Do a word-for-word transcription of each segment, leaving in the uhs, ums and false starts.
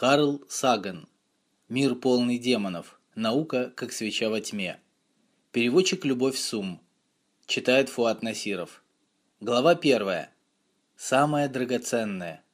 Карл Саган. Мир полный демонов. Наука, как свеча во тьме. Переводчик Любовь Сум. Читает Фуат Насиров. Глава первая. Самое драгоценное.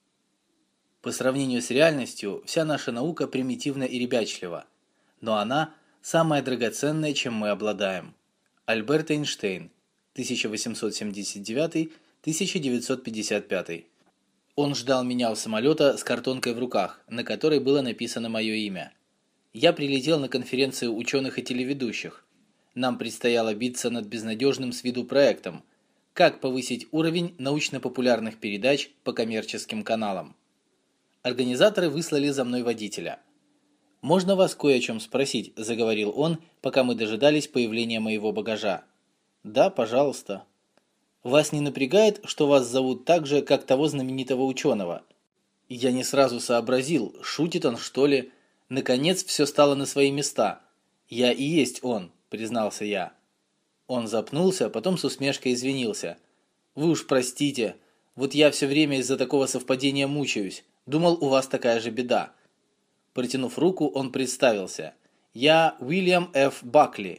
По сравнению с реальностью, вся наша наука примитивна и ребячлива, но она самая драгоценная, чем мы обладаем. Альберт Эйнштейн, тысяча восемьсот семьдесят девятый — тысяча девятьсот пятьдесят пятый. Он ждал меня у самолета с картонкой в руках, на которой было написано мое имя. Я прилетел на конференцию ученых и телеведущих. Нам предстояло биться над безнадежным с виду проектом «Как повысить уровень научно-популярных передач по коммерческим каналам». Организаторы выслали за мной водителя. «Можно вас кое о чем спросить?» – заговорил он, пока мы дожидались появления моего багажа. «Да, пожалуйста». «Вас не напрягает, что вас зовут так же, как того знаменитого ученого?» Я не сразу сообразил, шутит он, что ли. Наконец все стало на свои места. «Я и есть он», – признался я. Он запнулся, потом с усмешкой извинился. «Вы уж простите, вот я все время из-за такого совпадения мучаюсь. Думал, у вас такая же беда». Протянув руку, он представился. «Я Уильям Ф. Бакли».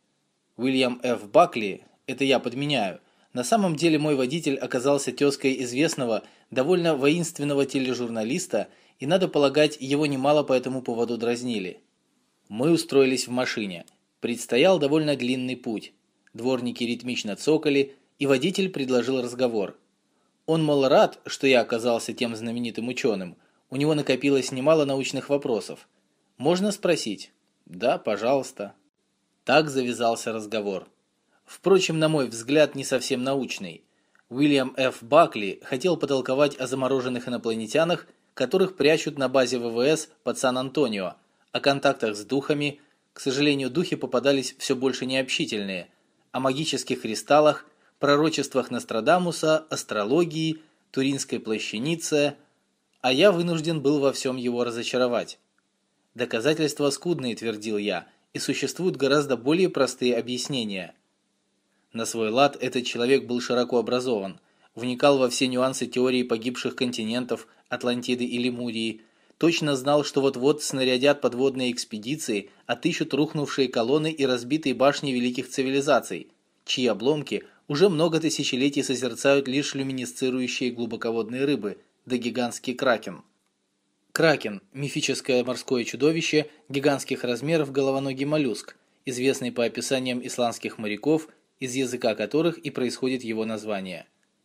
Уильям Ф. Бакли – это я подменяю. На самом деле мой водитель оказался тезкой известного, довольно воинственного тележурналиста, и, надо полагать, его немало по этому поводу дразнили. Мы устроились в машине. Предстоял довольно длинный путь. Дворники ритмично цокали, и водитель предложил разговор. Он, мол, рад, что я оказался тем знаменитым ученым. У него накопилось немало научных вопросов. «Можно спросить?» «Да, пожалуйста». Так завязался разговор. Впрочем, на мой взгляд, не совсем научный. Уильям Ф. Бакли хотел потолковать о замороженных инопланетянах, которых прячут на базе вэ вэ эс под Сан-Антонио, о контактах с духами, к сожалению, духи попадались все больше необщительные, о магических кристаллах, пророчествах Нострадамуса, астрологии, Туринской плащанице, а я вынужден был во всем его разочаровать. Доказательства скудные, твердил я, и существуют гораздо более простые объяснения. На свой лад этот человек был широко образован, вникал во все нюансы теории погибших континентов, Атлантиды и Лемурии, точно знал, что вот-вот снарядят подводные экспедиции, отыщут рухнувшие колонны и разбитые башни великих цивилизаций, чьи обломки уже много тысячелетий созерцают лишь люминесцирующие глубоководные рыбы, да гигантский кракен. Кракен – мифическое морское чудовище гигантских размеров головоногий моллюск, известный по описаниям исландских моряков, из языка которых и происходит его название.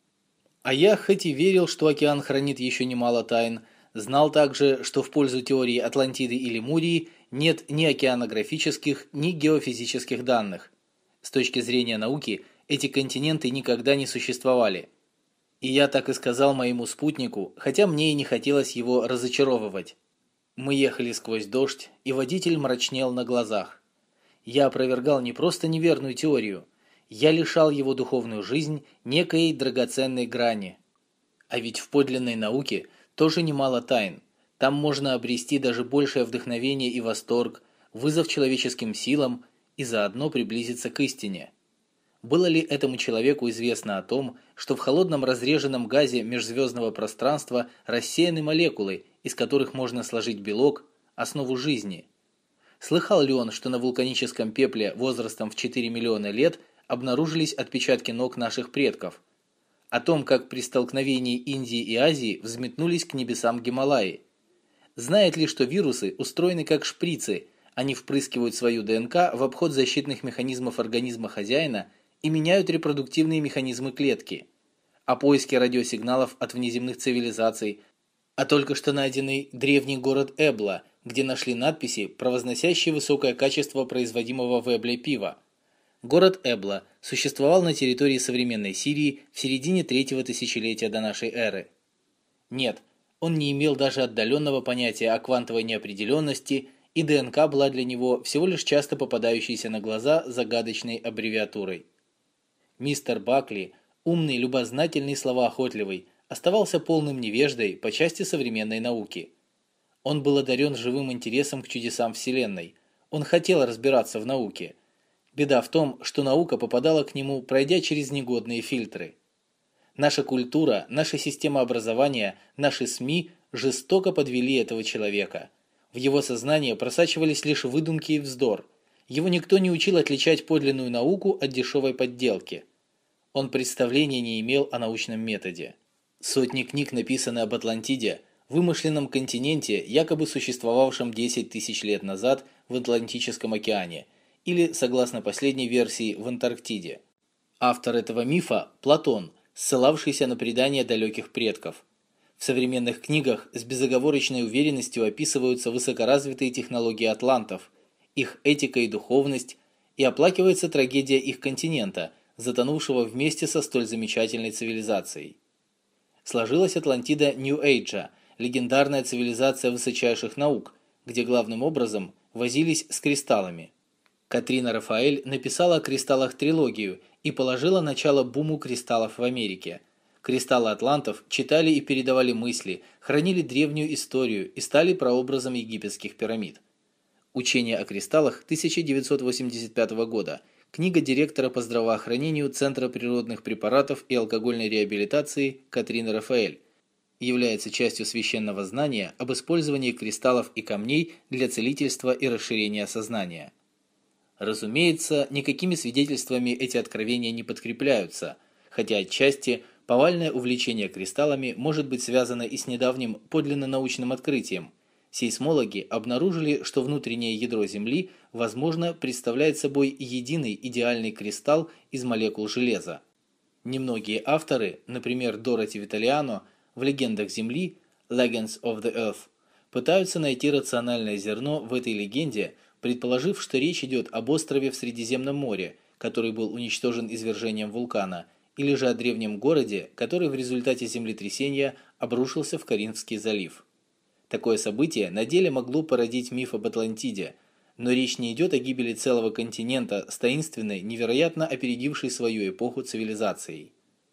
А я, хоть и верил, что океан хранит еще немало тайн, знал также, что в пользу теории Атлантиды и Лемурии нет ни океанографических, ни геофизических данных. С точки зрения науки, эти континенты никогда не существовали. И я так и сказал моему спутнику, хотя мне и не хотелось его разочаровывать. Мы ехали сквозь дождь, и водитель мрачнел на глазах. Я опровергал не просто неверную теорию, я лишал его духовную жизнь некой драгоценной грани. А ведь в подлинной науке тоже немало тайн. Там можно обрести даже большее вдохновение и восторг, вызов человеческим силам и заодно приблизиться к истине. Было ли этому человеку известно о том, что в холодном разреженном газе межзвездного пространства рассеяны молекулы, из которых можно сложить белок, основу жизни? Слыхал ли он, что на вулканическом пепле возрастом в четыре миллиона лет обнаружились отпечатки ног наших предков? О том, как при столкновении Индии и Азии взметнулись к небесам Гималаи? Знает ли, что вирусы устроены как шприцы, они впрыскивают свою ДНК в обход защитных механизмов организма хозяина и меняют репродуктивные механизмы клетки? О поиске радиосигналов от внеземных цивилизаций, а только что найденный древний город Эбла, где нашли надписи, провозносящие высокое качество производимого в Эбле пива. Город Эбла существовал на территории современной Сирии в середине третьего тысячелетия до нашей эры. Нет, он не имел даже отдаленного понятия о квантовой неопределенности, и ДНК была для него всего лишь часто попадающейся на глаза загадочной аббревиатурой. Мистер Бакли, умный, любознательный, словоохотливый, оставался полным невеждой по части современной науки. Он был одарен живым интересом к чудесам Вселенной, он хотел разбираться в науке. Беда в том, что наука попадала к нему, пройдя через негодные фильтры. Наша культура, наша система образования, наши СМИ жестоко подвели этого человека. В его сознание просачивались лишь выдумки и вздор. Его никто не учил отличать подлинную науку от дешевой подделки. Он представления не имел о научном методе. Сотни книг написаны об Атлантиде, вымышленном континенте, якобы существовавшем десять тысяч лет назад в Атлантическом океане, или, согласно последней версии, в Антарктиде. Автор этого мифа – Платон, ссылавшийся на предания далеких предков. В современных книгах с безоговорочной уверенностью описываются высокоразвитые технологии атлантов, их этика и духовность, и оплакивается трагедия их континента, затонувшего вместе со столь замечательной цивилизацией. Сложилась Атлантида Нью-Эйджа, легендарная цивилизация высочайших наук, где главным образом возились с кристаллами. Катрина Рафаэль написала о кристаллах трилогию и положила начало буму кристаллов в Америке. Кристаллы атлантов читали и передавали мысли, хранили древнюю историю и стали прообразом египетских пирамид. Учение о кристаллах тысяча девятьсот восемьдесят пятого года. Книга директора по здравоохранению Центра природных препаратов и алкогольной реабилитации Катрины Рафаэль. Является частью священного знания об использовании кристаллов и камней для целительства и расширения сознания. Разумеется, никакими свидетельствами эти откровения не подкрепляются, хотя отчасти повальное увлечение кристаллами может быть связано и с недавним подлинно научным открытием. Сейсмологи обнаружили, что внутреннее ядро Земли, возможно, представляет собой единый идеальный кристалл из молекул железа. Немногие авторы, например, Дороти Виталиано, в «Легендах Земли» Legends of the Earth, пытаются найти рациональное зерно в этой легенде, предположив, что речь идет об острове в Средиземном море, который был уничтожен извержением вулкана, или же о древнем городе, который в результате землетрясения обрушился в Каринфский залив. Такое событие на деле могло породить миф об Атлантиде, но речь не идет о гибели целого континента с таинственной, невероятно опередившей свою эпоху цивилизацией.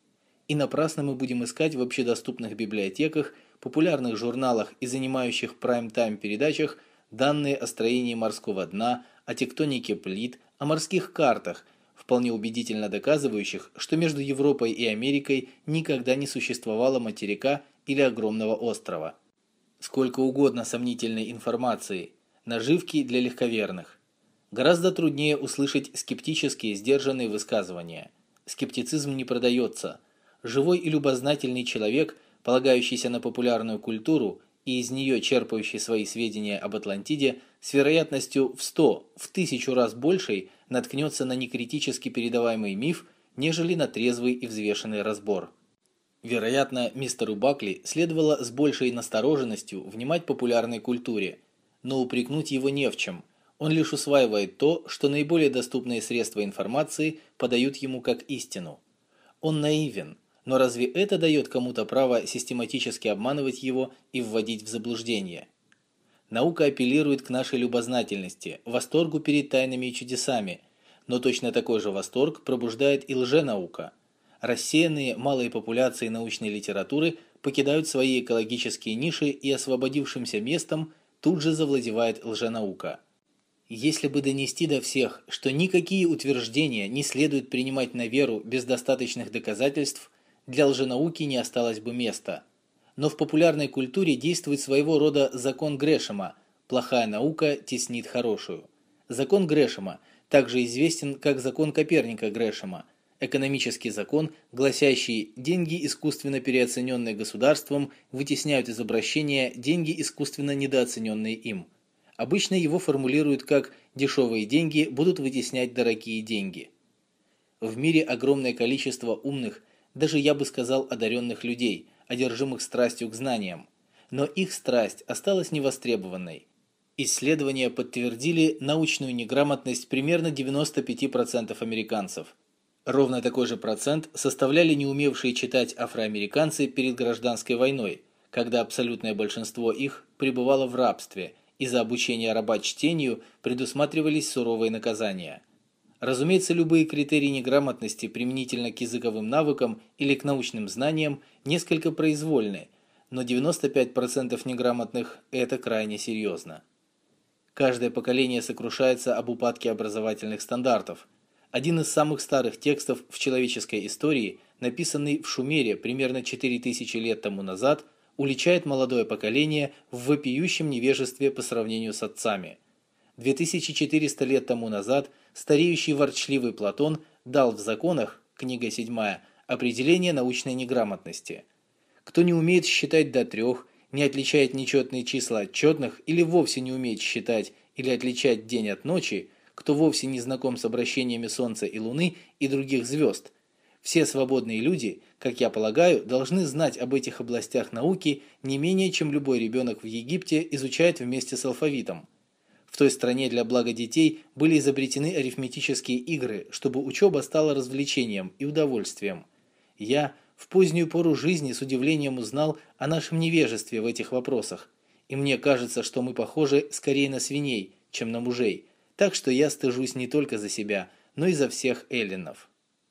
И напрасно мы будем искать в общедоступных библиотеках, популярных журналах и занимающих прайм-тайм передачах данные о строении морского дна, о тектонике плит, о морских картах, вполне убедительно доказывающих, что между Европой и Америкой никогда не существовало материка или огромного острова. Сколько угодно сомнительной информации, наживки для легковерных. Гораздо труднее услышать скептические, сдержанные высказывания. Скептицизм не продается. Живой и любознательный человек, полагающийся на популярную культуру и из нее черпающий свои сведения об Атлантиде, с вероятностью в сто, в тысячу раз большей наткнется на некритически передаваемый миф, нежели на трезвый и взвешенный разбор. Вероятно, мистеру Бакли следовало с большей настороженностью внимать популярной культуре, но упрекнуть его не в чем. Он лишь усваивает то, что наиболее доступные средства информации подают ему как истину. Он наивен, но разве это дает кому-то право систематически обманывать его и вводить в заблуждение? Наука апеллирует к нашей любознательности, восторгу перед тайнами и чудесами, но точно такой же восторг пробуждает и лженаука. Рассеянные малые популяции научной литературы покидают свои экологические ниши, и освободившимся местом тут же завладевает лженаука. Если бы донести до всех, что никакие утверждения не следует принимать на веру без достаточных доказательств, для лженауки не осталось бы места. Но в популярной культуре действует своего рода закон Грэшема – плохая наука теснит хорошую. Закон Грэшема также известен как закон Коперника Грэшема, экономический закон, гласящий «деньги, искусственно переоцененные государством, вытесняют из обращения деньги, искусственно недооцененные им». Обычно его формулируют как «дешевые деньги будут вытеснять дорогие деньги». В мире огромное количество умных, даже я бы сказал одаренных людей, одержимых страстью к знаниям, но их страсть осталась невостребованной. Исследования подтвердили научную неграмотность примерно девяноста пяти процентов американцев. Ровно такой же процент составляли неумевшие читать афроамериканцы перед гражданской войной, когда абсолютное большинство их пребывало в рабстве, и за обучение раба чтению предусматривались суровые наказания. Разумеется, любые критерии неграмотности применительно к языковым навыкам или к научным знаниям несколько произвольны, но девяносто пять процентов неграмотных – это крайне серьезно. Каждое поколение сокрушается об упадке образовательных стандартов. Один из самых старых текстов в человеческой истории, написанный в Шумере примерно четыре тысячи лет тому назад, уличает молодое поколение в вопиющем невежестве по сравнению с отцами. две тысячи четыреста лет тому назад стареющий ворчливый Платон дал в законах, книга седьмая, определение научной неграмотности. Кто не умеет считать до трех, не отличает нечетные числа от четных или вовсе не умеет считать или отличать день от ночи, кто вовсе не знаком с обращениями Солнца и Луны и других звезд. Все свободные люди, как я полагаю, должны знать об этих областях науки не менее, чем любой ребенок в Египте изучает вместе с алфавитом. В той стране для блага детей были изобретены арифметические игры, чтобы учеба стала развлечением и удовольствием. Я в позднюю пору жизни с удивлением узнал о нашем невежестве в этих вопросах, и мне кажется, что мы похожи скорее на свиней, чем на мужей, так что я стыжусь не только за себя, но и за всех эллинов.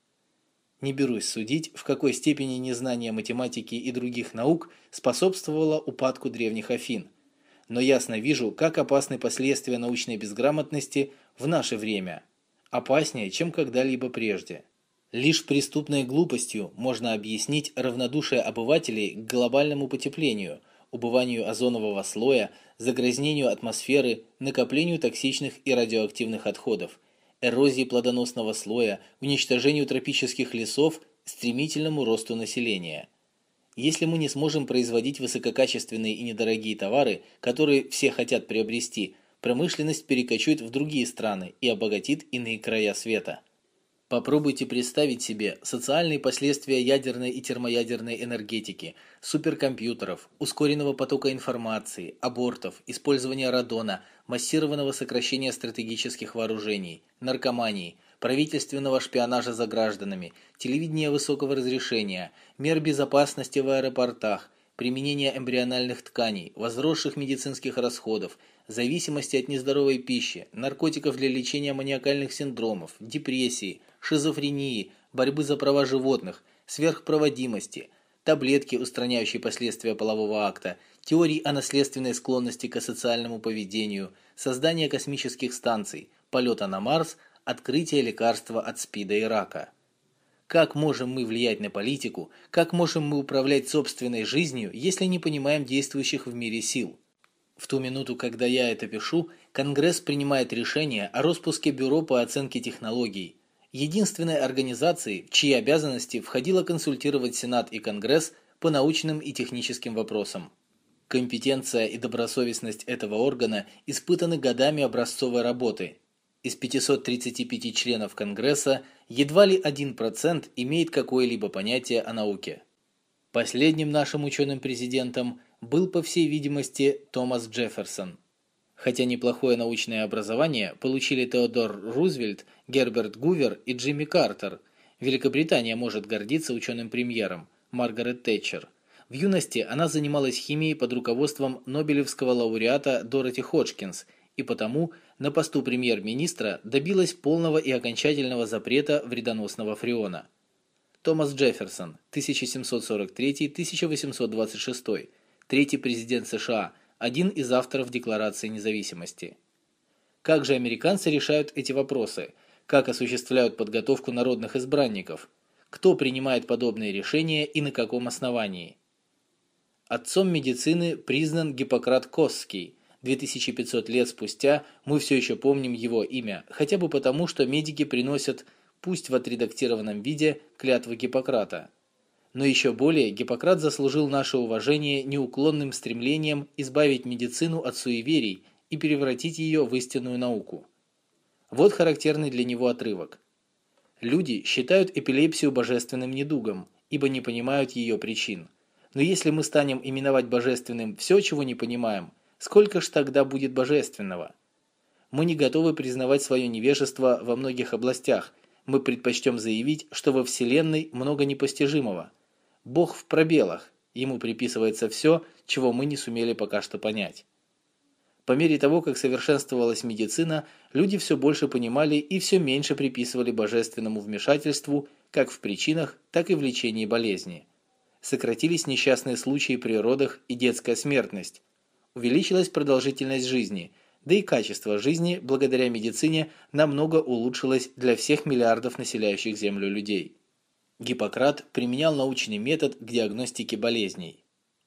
Не берусь судить, в какой степени незнание математики и других наук способствовало упадку древних Афин, но ясно вижу, как опасны последствия научной безграмотности в наше время, опаснее, чем когда-либо прежде. Лишь преступной глупостью можно объяснить равнодушие обывателей к глобальному потеплению, убыванию озонового слоя, загрязнению атмосферы, накоплению токсичных и радиоактивных отходов, эрозии плодоносного слоя, уничтожению тропических лесов, стремительному росту населения. Если мы не сможем производить высококачественные и недорогие товары, которые все хотят приобрести, промышленность перекочует в другие страны и обогатит иные края света. Попробуйте представить себе социальные последствия ядерной и термоядерной энергетики, суперкомпьютеров, ускоренного потока информации, абортов, использования радона, массированного сокращения стратегических вооружений, наркомании, правительственного шпионажа за гражданами, телевидения высокого разрешения, мер безопасности в аэропортах, применения эмбриональных тканей, возросших медицинских расходов, зависимости от нездоровой пищи, наркотиков для лечения маниакальных синдромов, депрессии, шизофрении, борьбы за права животных, сверхпроводимости, таблетки, устраняющие последствия полового акта, теории о наследственной склонности к асоциальному поведению, создание космических станций, полета на Марс, открытие лекарства от СПИДа и рака. Как можем мы влиять на политику, как можем мы управлять собственной жизнью, если не понимаем действующих в мире сил? В ту минуту, когда я это пишу, Конгресс принимает решение о распуске Бюро по оценке технологий, единственной организации, в чьи обязанности входило консультировать Сенат и Конгресс по научным и техническим вопросам. Компетенция и добросовестность этого органа испытаны годами образцовой работы. Из пятисот тридцати пяти членов Конгресса едва ли один процент имеет какое-либо понятие о науке. Последним нашим ученым-президентом был, по всей видимости, Томас Джефферсон. Хотя неплохое научное образование получили Теодор Рузвельт, Герберт Гувер и Джимми Картер, Великобритания может гордиться ученым-премьером Маргарет Тэтчер. В юности она занималась химией под руководством Нобелевского лауреата Дороти Ходжкинс и потому на посту премьер-министра добилась полного и окончательного запрета вредоносного фреона. Томас Джефферсон, тысяча семьсот сорок третий — тысяча восемьсот двадцать шестой, третий президент США, один из авторов Декларации независимости. Как же американцы решают эти вопросы? Как осуществляют подготовку народных избранников? Кто принимает подобные решения и на каком основании? Отцом медицины признан Гиппократ Косский. две тысячи пятьсот лет спустя мы все еще помним его имя, хотя бы потому, что медики приносят, пусть в отредактированном виде, клятвы Гиппократа. Но еще более Гиппократ заслужил наше уважение неуклонным стремлением избавить медицину от суеверий и превратить ее в истинную науку. Вот характерный для него отрывок. Люди считают эпилепсию божественным недугом, ибо не понимают ее причин. Но если мы станем именовать божественным все, чего не понимаем, сколько ж тогда будет божественного? Мы не готовы признавать свое невежество во многих областях. Мы предпочтем заявить, что во Вселенной много непостижимого. Бог в пробелах, ему приписывается все, чего мы не сумели пока что понять. По мере того, как совершенствовалась медицина, люди все больше понимали и все меньше приписывали божественному вмешательству как в причинах, так и в лечении болезни. Сократились несчастные случаи при родах и детская смертность. Увеличилась продолжительность жизни, да и качество жизни благодаря медицине намного улучшилось для всех миллиардов населяющих Землю людей. Гиппократ применял научный метод к диагностике болезней.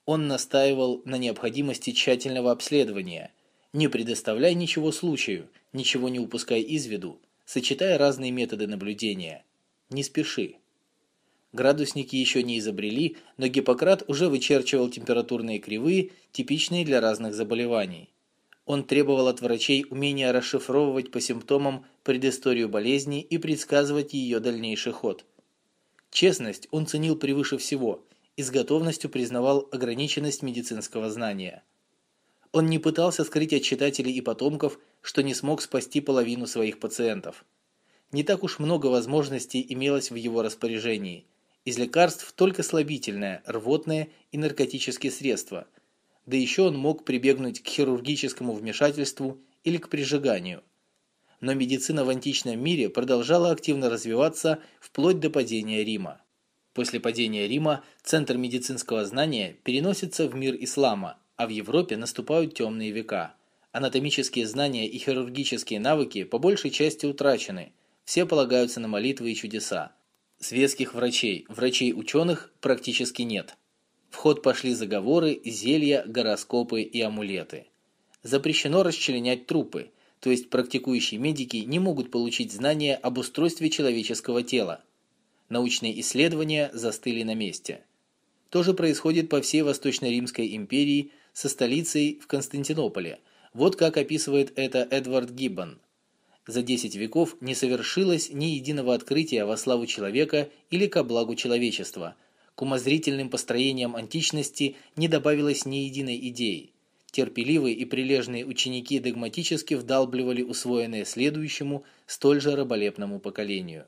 Он настаивал на необходимости тщательного обследования. Не предоставляй ничего случаю, ничего не упускай из виду, сочетая разные методы наблюдения. Не спеши. Градусники еще не изобрели, но Гиппократ уже вычерчивал температурные кривые, типичные для разных заболеваний. Он требовал от врачей умения расшифровывать по симптомам предысторию болезни и предсказывать ее дальнейший ход. Честность он ценил превыше всего и с готовностью признавал ограниченность медицинского знания. Он не пытался скрыть от читателей и потомков, что не смог спасти половину своих пациентов. Не так уж много возможностей имелось в его распоряжении. Из лекарств только слабительное, рвотное и наркотические средства. Да еще он мог прибегнуть к хирургическому вмешательству или к прижиганию. Но медицина в античном мире продолжала активно развиваться вплоть до падения Рима. После падения Рима центр медицинского знания переносится в мир ислама, а в Европе наступают темные века. Анатомические знания и хирургические навыки по большей части утрачены, все полагаются на молитвы и чудеса. Светских врачей, врачей-ученых практически нет. В ход пошли заговоры, зелья, гороскопы и амулеты. Запрещено расчленять трупы, то есть практикующие медики не могут получить знания об устройстве человеческого тела. Научные исследования застыли на месте. То же происходит по всей Восточно-Римской империи со столицей в Константинополе. Вот как описывает это Эдвард Гиббон. За десять веков не совершилось ни единого открытия во славу человека или ко благу человечества. К умозрительным построениям античности не добавилось ни единой идеи. Терпеливые и прилежные ученики догматически вдалбливали усвоенное следующему, столь же раболепному поколению.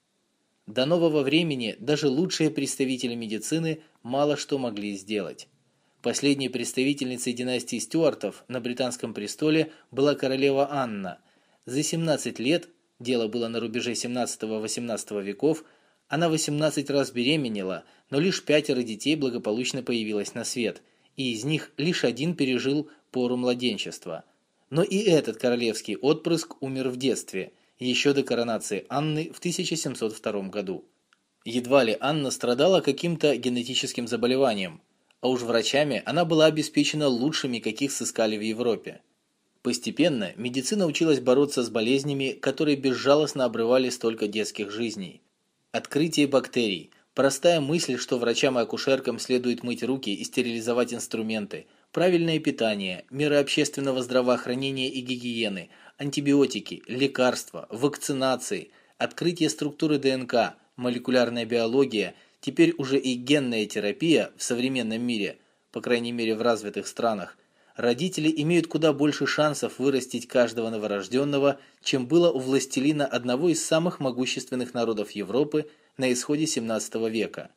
До нового времени даже лучшие представители медицины мало что могли сделать. Последней представительницей династии Стюартов на британском престоле была королева Анна. За семнадцать лет, дело было на рубеже семнадцатого-восемнадцатого веков, она восемнадцать раз беременела, но лишь пятеро детей благополучно появилось на свет, и из них лишь один пережил пору младенчества. Но и этот королевский отпрыск умер в детстве, еще до коронации Анны в тысяча семьсот втором году. Едва ли Анна страдала каким-то генетическим заболеванием, а уж врачами она была обеспечена лучшими, каких сыскали в Европе. Постепенно медицина училась бороться с болезнями, которые безжалостно обрывали столько детских жизней. Открытие бактерий, простая мысль, что врачам и акушеркам следует мыть руки и стерилизовать инструменты, правильное питание, меры общественного здравоохранения и гигиены, антибиотики, лекарства, вакцинации, открытие структуры ДНК, молекулярная биология, теперь уже и генная терапия в современном мире, по крайней мере в развитых странах. Родители имеют куда больше шансов вырастить каждого новорожденного, чем было у властелина одного из самых могущественных народов Европы на исходе семнадцатого века.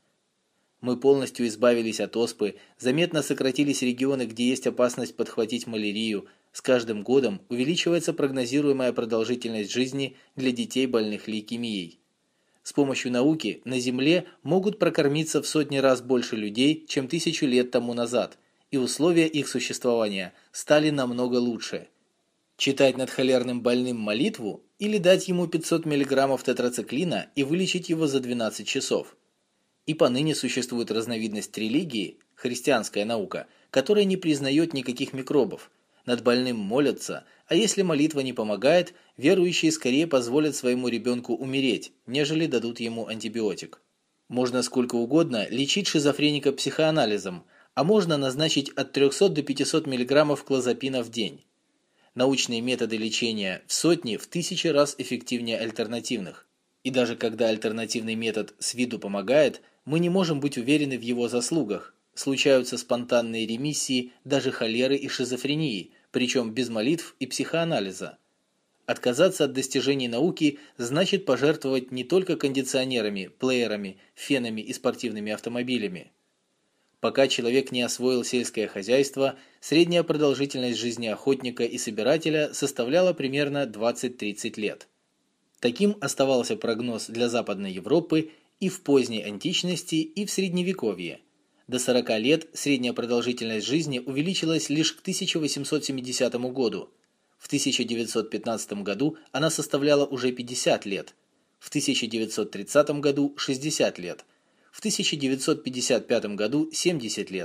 Мы полностью избавились от оспы, заметно сократились регионы, где есть опасность подхватить малярию. С каждым годом увеличивается прогнозируемая продолжительность жизни для детей, больных лейкемией. С помощью науки на Земле могут прокормиться в сотни раз больше людей, чем тысячу лет тому назад, и условия их существования стали намного лучше. Читать над холерным больным молитву или дать ему пятьсот миллиграммов тетрациклина и вылечить его за двенадцать часов. И поныне существует разновидность религии, христианская наука, которая не признает никаких микробов. Над больным молятся, а если молитва не помогает, верующие скорее позволят своему ребенку умереть, нежели дадут ему антибиотик. Можно сколько угодно лечить шизофреника психоанализом, а можно назначить от трехсот до пятисот миллиграммов клозапина в день. Научные методы лечения в сотни, в тысячи раз эффективнее альтернативных. И даже когда альтернативный метод с виду помогает, мы не можем быть уверены в его заслугах. Случаются спонтанные ремиссии даже холеры и шизофрении, причем без молитв и психоанализа. Отказаться от достижений науки значит пожертвовать не только кондиционерами, плеерами, фенами и спортивными автомобилями. Пока человек не освоил сельское хозяйство, средняя продолжительность жизни охотника и собирателя составляла примерно двадцать-тридцать лет. Таким оставался прогноз для Западной Европы и в поздней античности, и в Средневековье. До сорока лет средняя продолжительность жизни увеличилась лишь к тысяча восемьсот семидесятому году. В тысяча девятьсот пятнадцатом году она составляла уже пятьдесят лет, в тысяча девятьсот тридцатом году шестьдесят лет, в тысяча девятьсот пятьдесят пятом году семьдесят лет,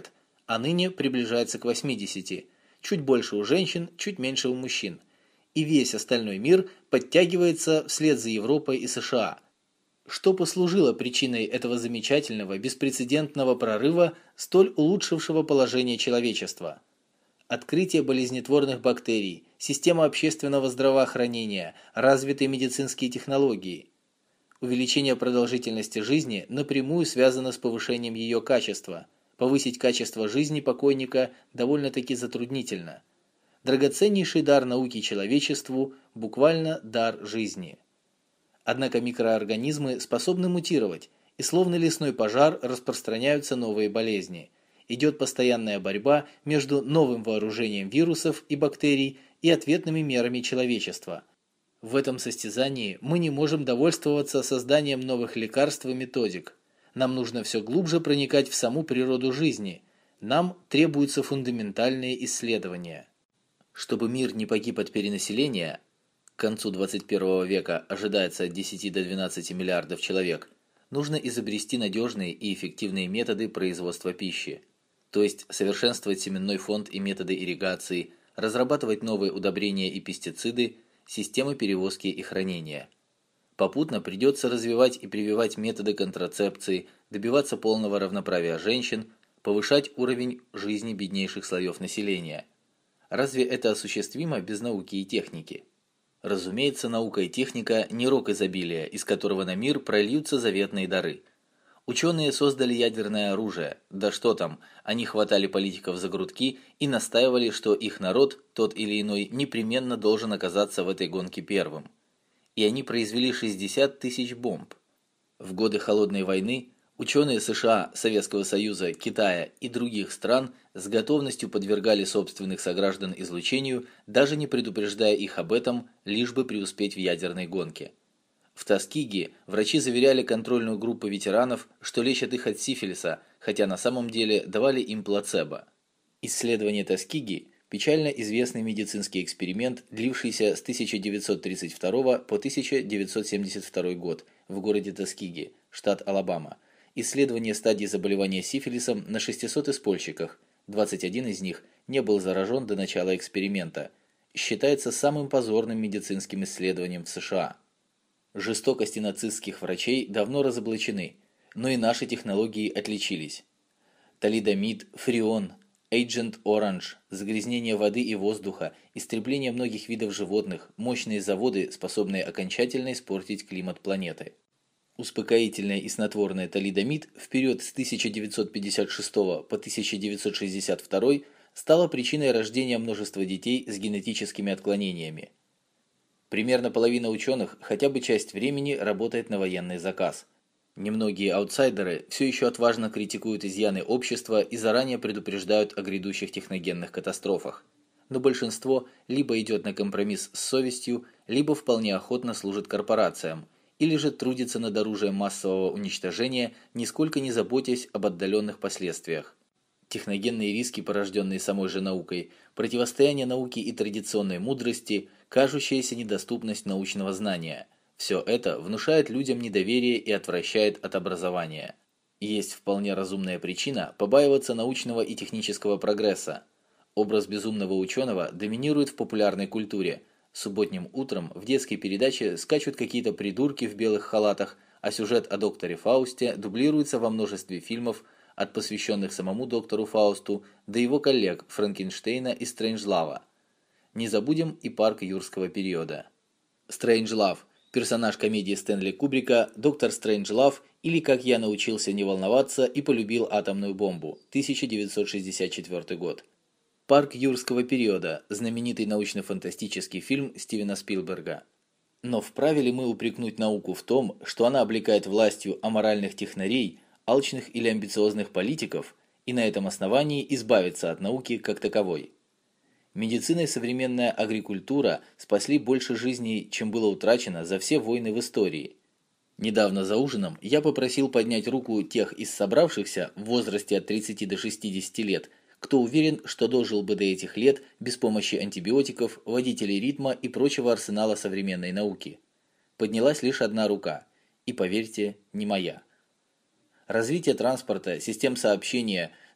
а ныне приближается к восьмидесяти, чуть больше у женщин, чуть меньше у мужчин. И весь остальной мир подтягивается вслед за Европой и США. Что послужило причиной этого замечательного, беспрецедентного прорыва, столь улучшившего положение человечества? Открытие болезнетворных бактерий, система общественного здравоохранения, развитые медицинские технологии. Увеличение продолжительности жизни напрямую связано с повышением ее качества. Повысить качество жизни покойника довольно-таки затруднительно. Драгоценнейший дар науки человечеству – буквально дар жизни. Однако микроорганизмы способны мутировать, и словно лесной пожар распространяются новые болезни. Идет постоянная борьба между новым вооружением вирусов и бактерий и ответными мерами человечества. В этом состязании мы не можем довольствоваться созданием новых лекарств и методик. Нам нужно все глубже проникать в саму природу жизни. Нам требуются фундаментальные исследования. Чтобы мир не погиб от перенаселения, к концу двадцать первого века ожидается от десяти до двенадцати миллиардов человек, нужно изобрести надежные и эффективные методы производства пищи, то есть совершенствовать семенной фонд и методы ирригации, разрабатывать новые удобрения и пестициды, системы перевозки и хранения. Попутно придется развивать и прививать методы контрацепции, добиваться полного равноправия женщин, повышать уровень жизни беднейших слоев населения. Разве это осуществимо без науки и техники? Разумеется, наука и техника не рок изобилия, из которого на мир прольются заветные дары. Ученые создали ядерное оружие, да что там, они хватали политиков за грудки и настаивали, что их народ, тот или иной, непременно должен оказаться в этой гонке первым. И они произвели шестьдесят тысяч бомб. В годы Холодной войны ученые США, Советского Союза, Китая и других стран с готовностью подвергали собственных сограждан излучению, даже не предупреждая их об этом, лишь бы преуспеть в ядерной гонке. В Тоскиге врачи заверяли контрольную группу ветеранов, что лечат их от сифилиса, хотя на самом деле давали им плацебо. Исследование Тоскиги – печально известный медицинский эксперимент, длившийся с тысяча девятьсот тридцать второго по тысяча девятьсот семьдесят второй год в городе Тоскиге, штат Алабама. Исследование стадии заболевания сифилисом на шестисот испольщиках, двадцать один из них не был заражен до начала эксперимента, считается самым позорным медицинским исследованием в США. Жестокости нацистских врачей давно разоблачены, но и наши технологии отличились. Талидомид, фреон, Agent Orange, загрязнение воды и воздуха, истребление многих видов животных, мощные заводы, способные окончательно испортить климат планеты. Успокоительное и снотворное талидомид в период с тысяча девятьсот пятьдесят шестого по тысяча девятьсот шестьдесят второй стало причиной рождения множества детей с генетическими отклонениями. Примерно половина ученых хотя бы часть времени работает на военный заказ. Немногие аутсайдеры все еще отважно критикуют изъяны общества и заранее предупреждают о грядущих техногенных катастрофах. Но большинство либо идет на компромисс с совестью, либо вполне охотно служит корпорациям, или же трудится над оружием массового уничтожения, нисколько не заботясь об отдаленных последствиях. Техногенные риски, порожденные самой же наукой, противостояние науки и традиционной мудрости, кажущаяся недоступность научного знания – все это внушает людям недоверие и отвращает от образования. Есть вполне разумная причина побаиваться научного и технического прогресса. Образ безумного ученого доминирует в популярной культуре. Субботним утром в детской передаче скачут какие-то придурки в белых халатах, а сюжет о докторе Фаусте дублируется во множестве фильмов, от посвященных самому доктору Фаусту до его коллег Франкенштейна и Стрейнджлава. Не забудем и парк юрского периода. Стрейнджлав – персонаж комедии Стэнли Кубрика «Доктор Стрейнджлав» или «Как я научился не волноваться и полюбил атомную бомбу» тысяча девятьсот шестьдесят четвёртый год. Парк юрского периода – знаменитый научно-фантастический фильм Стивена Спилберга. Но вправе ли мы упрекнуть науку в том, что она облекает властью аморальных технарей, алчных или амбициозных политиков, и на этом основании избавиться от науки как таковой? Медицина и современная агрикультура спасли больше жизней, чем было утрачено за все войны в истории. Недавно за ужином я попросил поднять руку тех из собравшихся в возрасте от тридцати до шестидесяти лет, кто уверен, что дожил бы до этих лет без помощи антибиотиков, водителей ритма и прочего арсенала современной науки. Поднялась лишь одна рука, и, поверьте, не моя. Развитие транспорта, систем сообщения,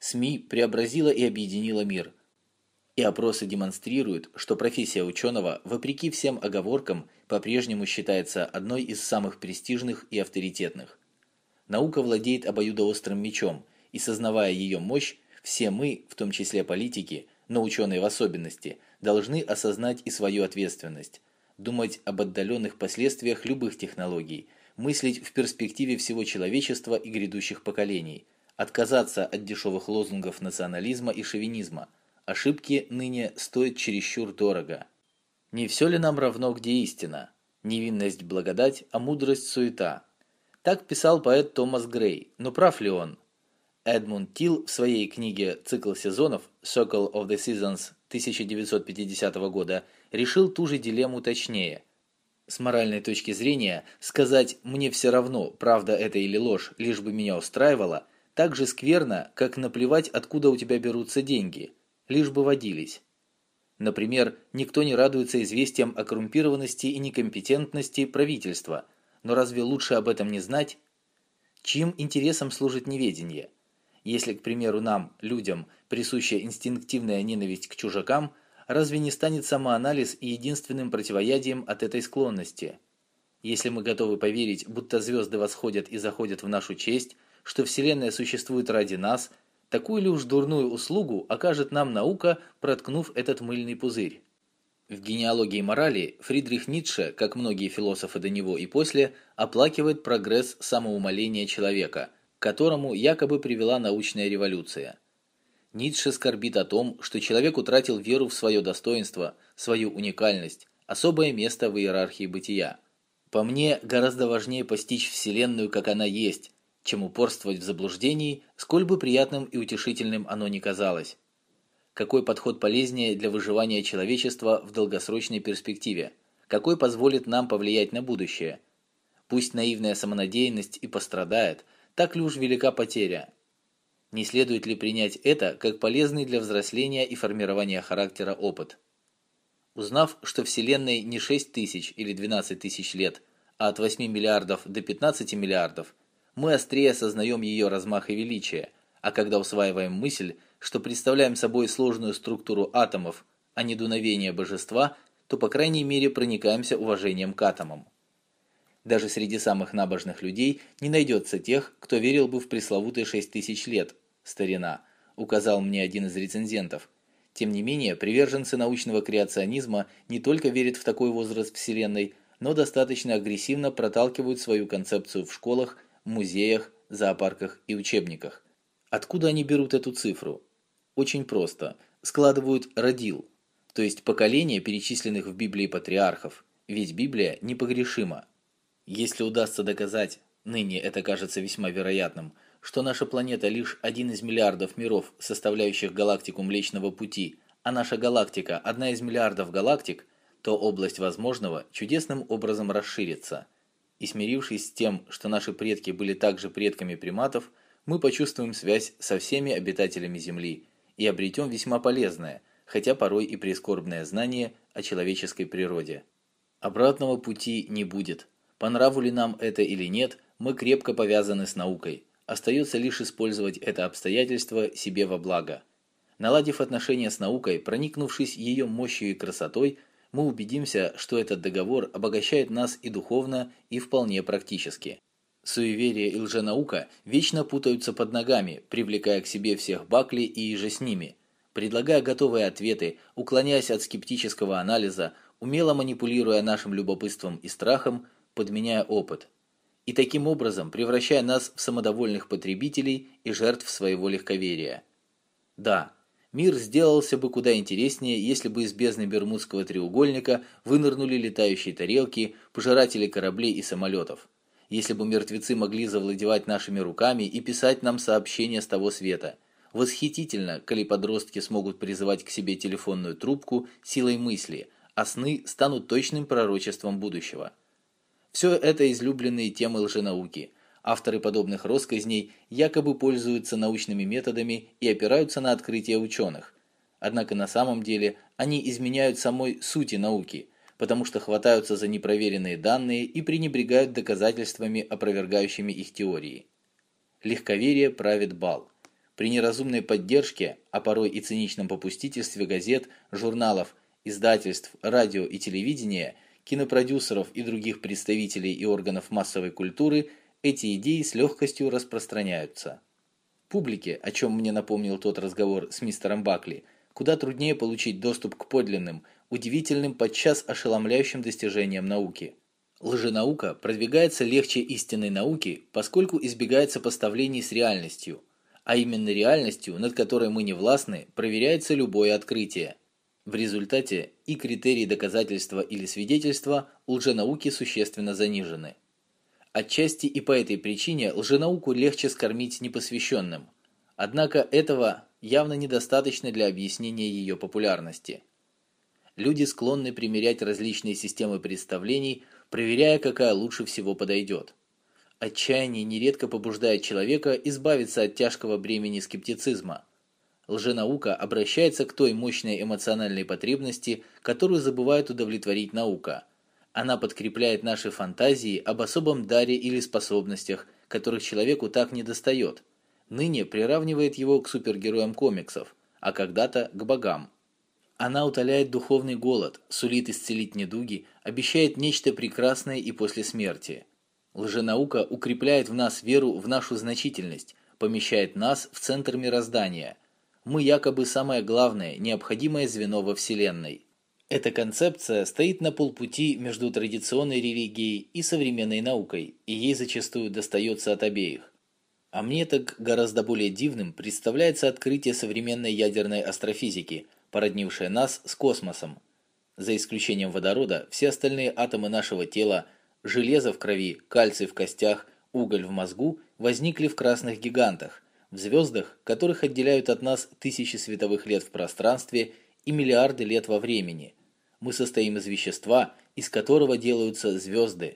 СМИ преобразила и объединила мир. И опросы демонстрируют, что профессия ученого, вопреки всем оговоркам, по-прежнему считается одной из самых престижных и авторитетных. Наука владеет обоюдоострым мечом, и сознавая ее мощь, все мы, в том числе политики, но ученые в особенности, должны осознать и свою ответственность, думать об отдаленных последствиях любых технологий, мыслить в перспективе всего человечества и грядущих поколений, отказаться от дешевых лозунгов национализма и шовинизма. Ошибки ныне стоят чересчур дорого. Не все ли нам равно, где истина? Невинность – благодать, а мудрость – суета. Так писал поэт Томас Грей, но прав ли он? Эдмунд Тилл в своей книге «Цикл сезонов» Circle of the Seasons тысяча девятьсот пятидесятого года решил ту же дилемму точнее. С моральной точки зрения, сказать «мне все равно, правда это или ложь, лишь бы меня устраивало» так же скверно, как наплевать, откуда у тебя берутся деньги, лишь бы водились. Например, никто не радуется известиям о коррумпированности и некомпетентности правительства, но разве лучше об этом не знать? Чьим интересам служит неведение? Если, к примеру, нам, людям, присуща инстинктивная ненависть к чужакам, разве не станет самоанализ и единственным противоядием от этой склонности? Если мы готовы поверить, будто звезды восходят и заходят в нашу честь, что Вселенная существует ради нас, такую ли уж дурную услугу окажет нам наука, проткнув этот мыльный пузырь? В «Генеалогии морали» Фридрих Ницше, как многие философы до него и после, оплакивает прогресс самоумоления человека, к которому якобы привела научная революция. Ницше скорбит о том, что человек утратил веру в свое достоинство, свою уникальность, особое место в иерархии бытия. По мне, гораздо важнее постичь Вселенную, как она есть, чем упорствовать в заблуждении, сколь бы приятным и утешительным оно ни казалось. Какой подход полезнее для выживания человечества в долгосрочной перспективе? Какой позволит нам повлиять на будущее? Пусть наивная самонадеянность и пострадает, так ли уж велика потеря? Не следует ли принять это как полезный для взросления и формирования характера опыт? Узнав, что Вселенной не шесть тысяч или двенадцать тысяч лет, а от восьми миллиардов до пятнадцати миллиардов, мы острее осознаем ее размах и величие, а когда усваиваем мысль, что представляем собой сложную структуру атомов, а не дуновение божества, то по крайней мере проникаемся уважением к атомам. Даже среди самых набожных людей не найдется тех, кто верил бы в пресловутые шесть тысяч лет, старина, указал мне один из рецензентов. Тем не менее, приверженцы научного креационизма не только верят в такой возраст Вселенной, но достаточно агрессивно проталкивают свою концепцию в школах, музеях, зоопарках и учебниках. Откуда они берут эту цифру? Очень просто. Складывают родил, то есть поколение перечисленных в Библии патриархов, ведь Библия непогрешима. Если удастся доказать, ныне это кажется весьма вероятным, что наша планета лишь один из миллиардов миров, составляющих галактику Млечного Пути, а наша галактика – одна из миллиардов галактик, то область возможного чудесным образом расширится. И смирившись с тем, что наши предки были также предками приматов, мы почувствуем связь со всеми обитателями Земли и обретем весьма полезное, хотя порой и прискорбное знание о человеческой природе. Обратного пути не будет. По нраву ли нам это или нет, мы крепко повязаны с наукой. Остается лишь использовать это обстоятельство себе во благо. Наладив отношения с наукой, проникнувшись ее мощью и красотой, мы убедимся, что этот договор обогащает нас и духовно, и вполне практически. Суеверие и лженаука вечно путаются под ногами, привлекая к себе всех Бакли и иже с ними, предлагая готовые ответы, уклоняясь от скептического анализа, умело манипулируя нашим любопытством и страхом, подменяя опыт. И таким образом превращая нас в самодовольных потребителей и жертв своего легковерия. Да, мир сделался бы куда интереснее, если бы из бездны Бермудского треугольника вынырнули летающие тарелки, пожиратели кораблей и самолетов. Если бы мертвецы могли завладевать нашими руками и писать нам сообщения с того света. Восхитительно, коли подростки смогут призывать к себе телефонную трубку силой мысли, а сны станут точным пророчеством будущего. Все это излюбленные темы лженауки. Авторы подобных россказней якобы пользуются научными методами и опираются на открытия ученых. Однако на самом деле они изменяют самой сути науки, потому что хватаются за непроверенные данные и пренебрегают доказательствами, опровергающими их теории. Легковерие правит бал. при неразумной поддержке, а порой и циничном попустительстве газет, журналов, издательств, радио и телевидения, кинопродюсеров и других представителей и органов массовой культуры, эти идеи с легкостью распространяются. Публике, о чем мне напомнил тот разговор с мистером Бакли, куда труднее получить доступ к подлинным, удивительным, подчас ошеломляющим достижениям науки. Лженаука продвигается легче истинной науки, поскольку избегает сопоставлений с реальностью, а именно реальностью, над которой мы не властны, проверяется любое открытие. В результате и критерии доказательства или свидетельства у лженауки существенно занижены. Отчасти и по этой причине лженауку легче скормить непосвященным, однако этого явно недостаточно для объяснения ее популярности. Люди склонны примерять различные системы представлений, проверяя, какая лучше всего подойдет. Отчаяние нередко побуждает человека избавиться от тяжкого бремени скептицизма. Лженаука обращается к той мощной эмоциональной потребности, которую забывает удовлетворить наука. Она подкрепляет наши фантазии об особом даре или способностях, которых человеку так недостает. Ныне приравнивает его к супергероям комиксов, а когда-то к богам. Она утоляет духовный голод, сулит исцелить недуги, обещает нечто прекрасное и после смерти. Лженаука укрепляет в нас веру в нашу значительность, помещает нас в центр мироздания. Мы якобы самое главное, необходимое звено во Вселенной. Эта концепция стоит на полпути между традиционной религией и современной наукой, и ей зачастую достается от обеих. А мне так гораздо более дивным представляется открытие современной ядерной астрофизики, породнившее нас с космосом. За исключением водорода, все остальные атомы нашего тела, железо в крови, кальций в костях, уголь в мозгу, возникли в красных гигантах, в звездах, которых отделяют от нас тысячи световых лет в пространстве и миллиарды лет во времени. Мы состоим из вещества, из которого делаются звезды.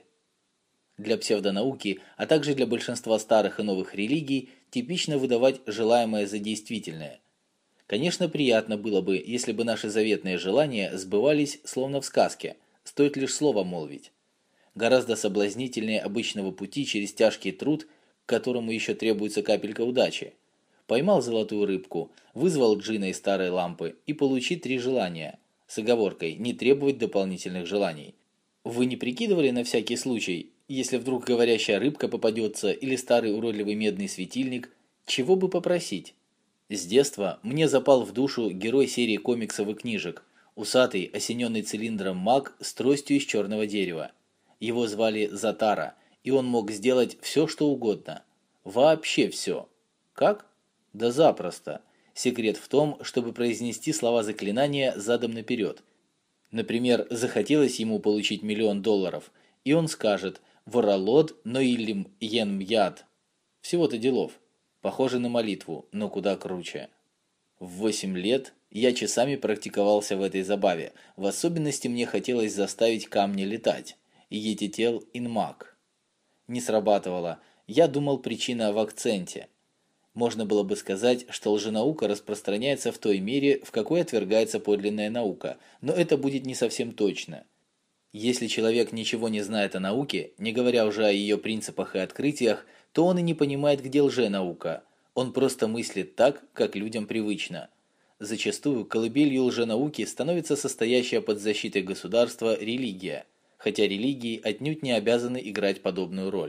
Для псевдонауки, а также для большинства старых и новых религий, типично выдавать желаемое за действительное. Конечно, приятно было бы, если бы наши заветные желания сбывались словно в сказке, стоит лишь слово молвить. Гораздо соблазнительнее обычного пути через тяжкий труд, к которому еще требуется капелька удачи. Поймал золотую рыбку, вызвал джина из старой лампы и получи три желания, с оговоркой не требовать дополнительных желаний. Вы не прикидывали на всякий случай, если вдруг говорящая рыбка попадется или старый уродливый медный светильник, чего бы попросить? С детства мне запал в душу герой серии комиксов и книжек, усатый, осененный цилиндром маг с тростью из черного дерева. Его звали Затара, и он мог сделать все, что угодно. Вообще все. Как? Да запросто. Секрет в том, чтобы произнести слова заклинания задом наперед. Например, захотелось ему получить миллион долларов, и он скажет «Воролод ноилим йенмьяд». Всего-то делов. Похоже на молитву, но куда круче. В восемь лет я часами практиковался в этой забаве. В особенности мне хотелось заставить камни летать. Етител инмак. Не срабатывало. Я думал, причина в акценте. Можно было бы сказать, что лженаука распространяется в той мере, в какой отвергается подлинная наука, но это будет не совсем точно. Если человек ничего не знает о науке, не говоря уже о ее принципах и открытиях, то он и не понимает, где лженаука. Он просто мыслит так, как людям привычно. Зачастую колыбелью лженауки становится состоящая под защитой государства религия, хотя религии отнюдь не обязаны играть подобную роль.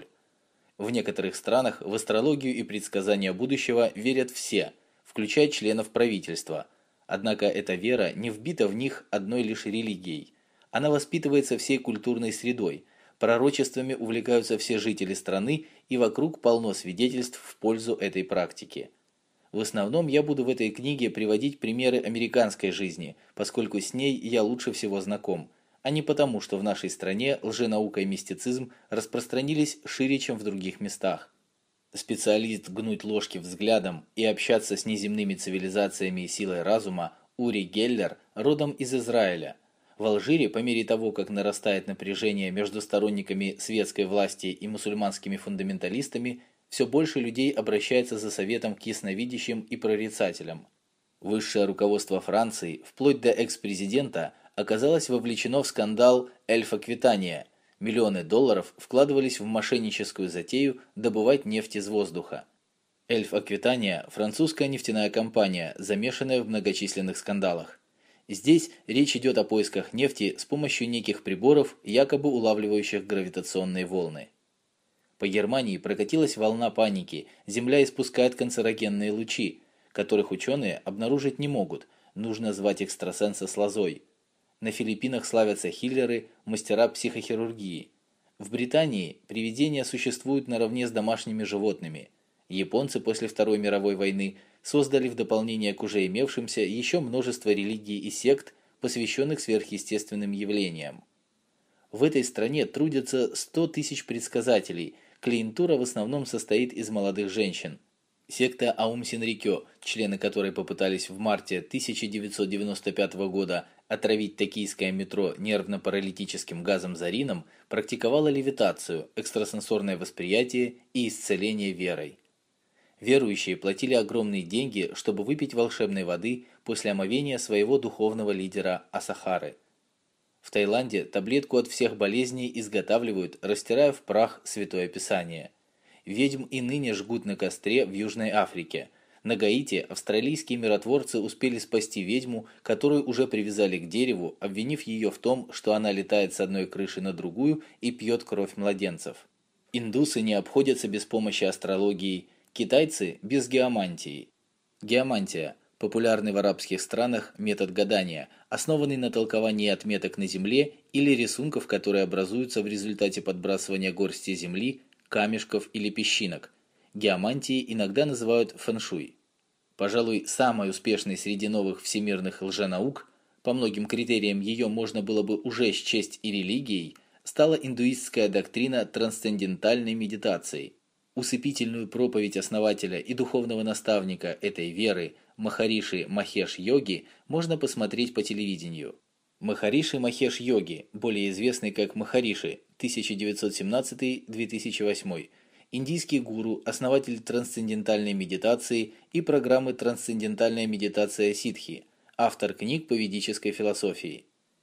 В некоторых странах в астрологию и предсказания будущего верят все, включая членов правительства. Однако эта вера не вбита в них одной лишь религией. Она воспитывается всей культурной средой, пророчествами увлекаются все жители страны, и вокруг полно свидетельств в пользу этой практики. В основном я буду в этой книге приводить примеры американской жизни, поскольку с ней я лучше всего знаком, а не потому, что в нашей стране лженаука и мистицизм распространились шире, чем в других местах. Специалист гнуть ложки взглядом и общаться с неземными цивилизациями и силой разума Ури Геллер родом из Израиля. В Алжире, по мере того, как нарастает напряжение между сторонниками светской власти и мусульманскими фундаменталистами, все больше людей обращается за советом к ясновидящим и прорицателям. Высшее руководство Франции, вплоть до экс-президента, оказалось вовлечено в скандал Эльф-Аквитания. Миллионы долларов вкладывались в мошенническую затею добывать нефть из воздуха. Эльф Аквитания – французская нефтяная компания, замешанная в многочисленных скандалах. Здесь речь идет о поисках нефти с помощью неких приборов, якобы улавливающих гравитационные волны. По Германии прокатилась волна паники, Земля испускает канцерогенные лучи, которых ученые обнаружить не могут, нужно звать экстрасенса с лозой. На Филиппинах славятся хиллеры, мастера психохирургии. В Британии привидения существуют наравне с домашними животными. Японцы после Второй мировой войны создали в дополнение к уже имевшимся еще множество религий и сект, посвященных сверхъестественным явлениям. В этой стране трудятся сто тысяч предсказателей, клиентура в основном состоит из молодых женщин. Секта Аум Синрикё, члены которой попытались в марте тысяча девятьсот девяносто пятого года отравить токийское метро нервно-паралитическим газом зарином, практиковала левитацию, экстрасенсорное восприятие и исцеление верой. Верующие платили огромные деньги, чтобы выпить волшебной воды после омовения своего духовного лидера Асахары. В Таиланде таблетку от всех болезней изготавливают, растирая в прах Святое Писание. Ведьм и ныне жгут на костре в Южной Африке. На Гаити австралийские миротворцы успели спасти ведьму, которую уже привязали к дереву, обвинив ее в том, что она летает с одной крыши на другую и пьет кровь младенцев. Индусы не обходятся без помощи астрологии, китайцы – без геомантии. Геомантия – популярный в арабских странах метод гадания, основанный на толковании отметок на Земле или рисунков, которые образуются в результате подбрасывания горсти земли, камешков или песчинок. Геомантией иногда называют фэншуй. Пожалуй, самой успешной среди новых всемирных лженаук, по многим критериям ее можно было бы уже счесть и религией, стала индуистская доктрина трансцендентальной медитации. Усыпительную проповедь основателя и духовного наставника этой веры Махариши Махеш Йоги можно посмотреть по телевидению. Махариши Махеш Йоги, более известный как Махариши, тысяча девятьсот семнадцатый — две тысячи восьмой, индийский гуру, основатель трансцендентальной медитации и программы «Трансцендентальная медитация ситхи», автор книг по ведической философии.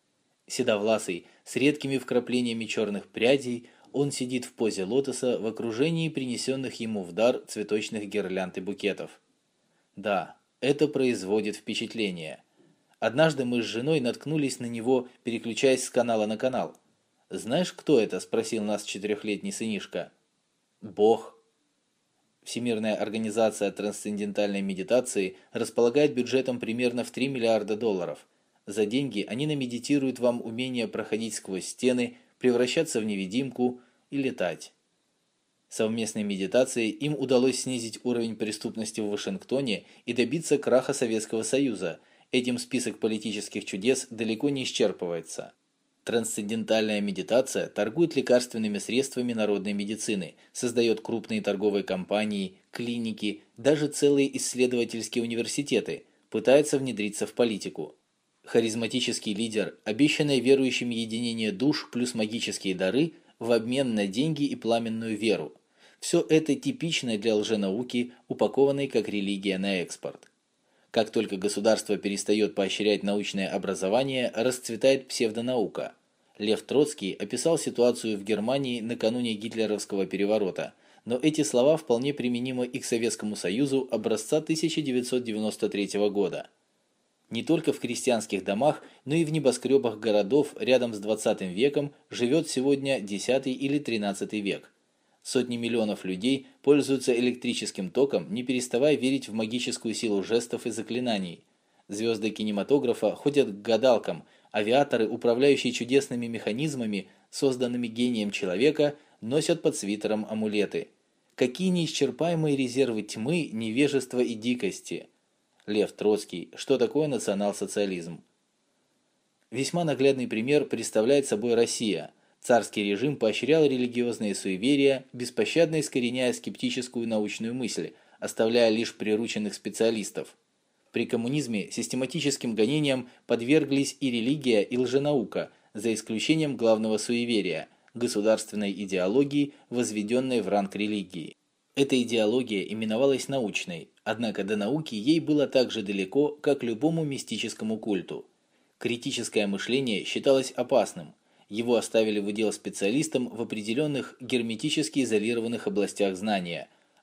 Седовласый, с редкими вкраплениями черных прядей, он сидит в позе лотоса в окружении принесенных ему в дар цветочных гирлянд и букетов. Да, это производит впечатление. Однажды мы с женой наткнулись на него, переключаясь с канала на канал. «Знаешь, кто это?» – спросил нас четырехлетний сынишка. «Бог». Всемирная организация трансцендентальной медитации располагает бюджетом примерно в три миллиарда долларов. За деньги они намедитируют вам умение проходить сквозь стены, превращаться в невидимку и летать. Совместной медитацией им удалось снизить уровень преступности в Вашингтоне и добиться краха Советского Союза. Этим список политических чудес далеко не исчерпывается. Трансцендентальная медитация торгует лекарственными средствами народной медицины, создает крупные торговые компании, клиники, даже целые исследовательские университеты, пытается внедриться в политику. Харизматический лидер, обещанное верующим единение душ плюс магические дары в обмен на деньги и пламенную веру. Все это типично для лженауки, упакованной как религия на экспорт. Как только государство перестает поощрять научное образование, расцветает псевдонаука. Лев Троцкий описал ситуацию в Германии накануне гитлеровского переворота, но эти слова вполне применимы и к Советскому Союзу образца тысяча девятьсот девяносто третьего года. Не только в крестьянских домах, но и в небоскребах городов рядом с двадцатым веком живет сегодня десятый или тринадцатый век. Сотни миллионов людей пользуются электрическим током, не переставая верить в магическую силу жестов и заклинаний. Звезды кинематографа ходят к гадалкам, авиаторы, управляющие чудесными механизмами, созданными гением человека, носят под свитером амулеты. Какие неисчерпаемые резервы тьмы, невежества и дикости! Лев Троцкий. Что такое национал-социализм? Весьма наглядный пример представляет собой Россия. Царский режим поощрял религиозные суеверия, беспощадно искореняя скептическую научную мысль, оставляя лишь прирученных специалистов. При коммунизме систематическим гонениям подверглись и религия, и лженаука, за исключением главного суеверия – государственной идеологии, возведенной в ранг религии. Эта идеология именовалась научной, однако до науки ей было так же далеко, как любому мистическому культу. Критическое мышление считалось опасным. Его оставили в удел специалистам в определенных герметически изолированных областях знания,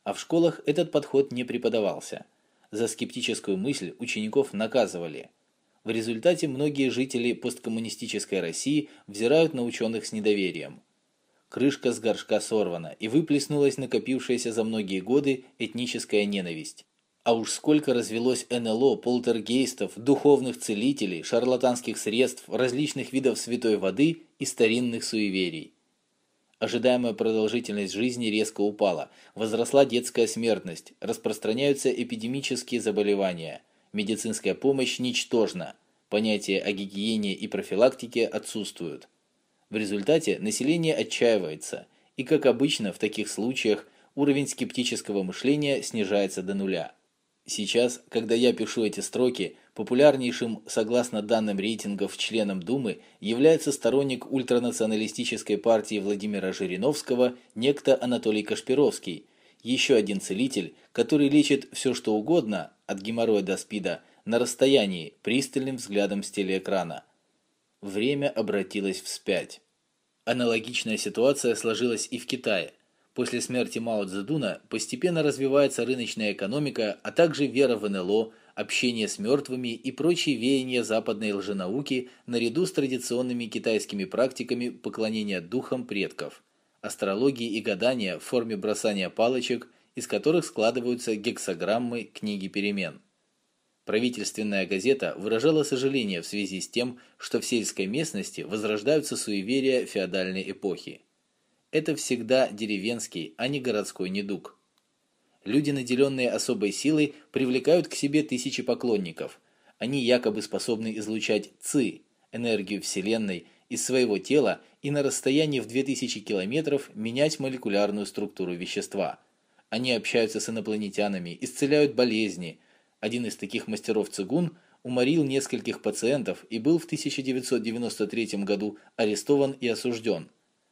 А в школах этот подход не преподавался. За скептическую мысль учеников наказывали. В результате многие жители посткоммунистической России взирают на ученых с недоверием. Крышка с горшка сорвана, и выплеснулась накопившаяся за многие годы этническая ненависть. А уж сколько развелось эн эл о, полтергейстов, духовных целителей, шарлатанских средств, различных видов святой воды и старинных суеверий. Ожидаемая продолжительность жизни резко упала, возросла детская смертность, распространяются эпидемические заболевания, медицинская помощь ничтожна, понятия о гигиене и профилактике отсутствуют. В результате население отчаивается, и, как обычно в таких случаях, уровень скептического мышления снижается до нуля. Сейчас, когда я пишу эти строки, популярнейшим, согласно данным рейтингов, членом Думы является сторонник ультранационалистической партии Владимира Жириновского некто Анатолий Кашпировский, еще один целитель, который лечит все что угодно, от геморроя до СПИДа, на расстоянии, пристальным взглядом с телеэкрана. Время обратилось вспять. Аналогичная ситуация сложилась и в Китае. После смерти Мао Цзэдуна постепенно развивается рыночная экономика, а также вера в эн эл о, общение с мертвыми и прочие веяния западной лженауки наряду с традиционными китайскими практиками поклонения духам предков, астрологии и гадания в форме бросания палочек, из которых складываются гексаграммы книги перемен. Правительственная газета выражала сожаление в связи с тем, что в сельской местности возрождаются суеверия феодальной эпохи. Это всегда деревенский, а не городской недуг. Люди, наделенные особой силой, привлекают к себе тысячи поклонников. Они якобы способны излучать ци, энергию Вселенной, из своего тела и на расстоянии в две тысячи километров менять молекулярную структуру вещества. Они общаются с инопланетянами, исцеляют болезни. Один из таких мастеров-цигун уморил нескольких пациентов и был в тысяча девятьсот девяносто третьем году арестован и осужден.